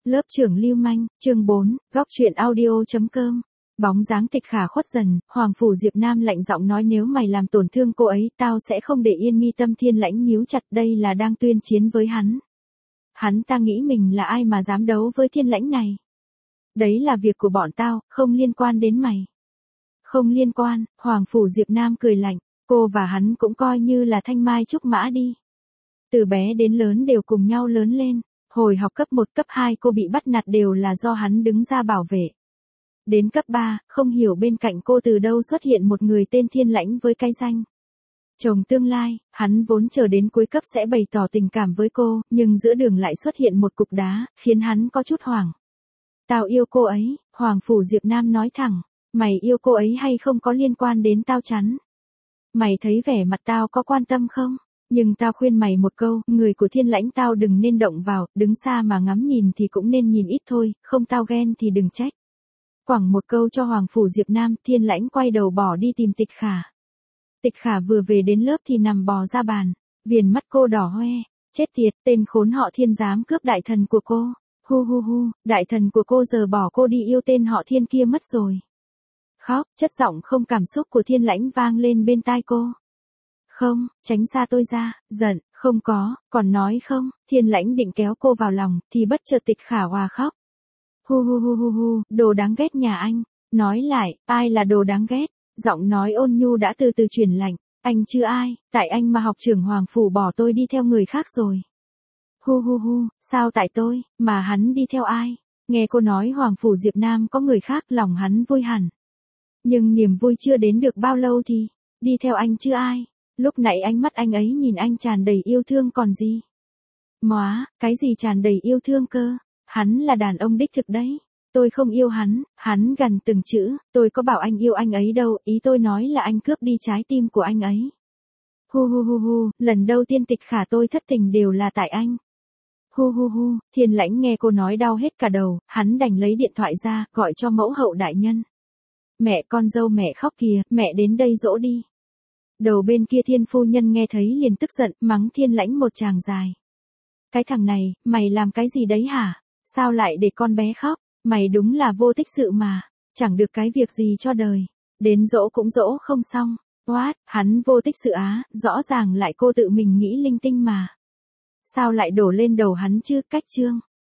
Lớp trưởng lưu manh, chương 4, góc truyện audio.com. Bóng dáng Tịch Khả khuất dần, Hoàng Phủ Diệp Nam lạnh giọng nói nếu mày làm tổn thương cô ấy, tao sẽ không để yên. Mi tâm Thiên Lãnh nhíu chặt, đây là đang tuyên chiến với hắn. Hắn ta nghĩ mình là ai mà dám đấu với Thiên Lãnh này. Đấy là việc của bọn tao, không liên quan đến mày. Không liên quan, Hoàng Phủ Diệp Nam cười lạnh, cô và hắn cũng coi như là thanh mai trúc mã đi. Từ bé đến lớn đều cùng nhau lớn lên. Hồi học cấp 1 cấp 2 cô bị bắt nạt đều là do hắn đứng ra bảo vệ. Đến cấp 3, không hiểu bên cạnh cô từ đâu xuất hiện một người tên Thiên Lãnh với cái danh chồng tương lai, hắn vốn chờ đến cuối cấp sẽ bày tỏ tình cảm với cô, nhưng giữa đường lại xuất hiện một cục đá, khiến hắn có chút hoảng. Tao yêu cô ấy, Hoàng Phủ Diệp Nam nói thẳng, mày yêu cô ấy hay không có liên quan đến tao chắn. Mày thấy vẻ mặt tao có quan tâm không? Nhưng tao khuyên mày một câu, người của Thiên Lãnh tao đừng nên động vào, đứng xa mà ngắm nhìn thì cũng nên nhìn ít thôi, không tao ghen thì đừng trách. Quẳng một câu cho Hoàng Phủ Diệp Nam, Thiên Lãnh quay đầu bỏ đi tìm Tịch Khả. Tịch Khả vừa về đến lớp thì nằm bò ra bàn, viền mắt cô đỏ hoe, chết tiệt, tên khốn họ Thiên dám cướp đại thần của cô. Hu hu hu, đại thần của cô giờ bỏ cô đi yêu tên họ Thiên kia mất rồi. Khóc, chất giọng không cảm xúc của Thiên Lãnh vang lên bên tai cô. Không, tránh xa tôi ra, giận, không có, còn nói không, Thiên Lãnh định kéo cô vào lòng, thì bất chợt Tịch Khả òa khóc. Hu hu hu hu hu, đồ đáng ghét nhà anh, nói lại, ai là đồ đáng ghét, giọng nói ôn nhu đã từ từ chuyển lạnh, anh chưa ai, tại anh mà học trưởng Hoàng Phủ bỏ tôi đi theo người khác rồi. Hu hu hu, sao tại tôi, mà hắn đi theo ai, nghe cô nói Hoàng Phủ Diệp Nam có người khác lòng hắn vui hẳn. Nhưng niềm vui chưa đến được bao lâu thì, đi theo anh chưa ai. Lúc nãy ánh mắt anh ấy nhìn anh tràn đầy yêu thương còn gì. Móa, cái gì tràn đầy yêu thương cơ, hắn là đàn ông đích thực đấy. Tôi không yêu hắn gằn từng chữ, tôi có bảo anh yêu anh ấy đâu, ý tôi nói là anh cướp đi trái tim của anh ấy. Hu hu hu hu, lần đầu tiên Tịch Khả tôi thất tình đều là tại anh. Hu hu hu, Thiên Lãnh nghe cô nói đau hết cả đầu, hắn đành lấy điện thoại ra, gọi cho mẫu hậu đại nhân. Mẹ con dâu mẹ khóc kìa, mẹ đến đây dỗ đi. Đầu bên kia Thiên phu nhân nghe thấy liền tức giận, mắng Thiên Lãnh một tràng dài. Cái thằng này, mày làm cái gì đấy hả? Sao lại để con bé khóc? Mày đúng là vô tích sự mà, chẳng được cái việc gì cho đời. Đến dỗ cũng dỗ không xong. What, hắn vô tích sự á, rõ ràng lại cô tự mình nghĩ linh tinh mà. Sao lại đổ lên đầu hắn chứ, cách chương.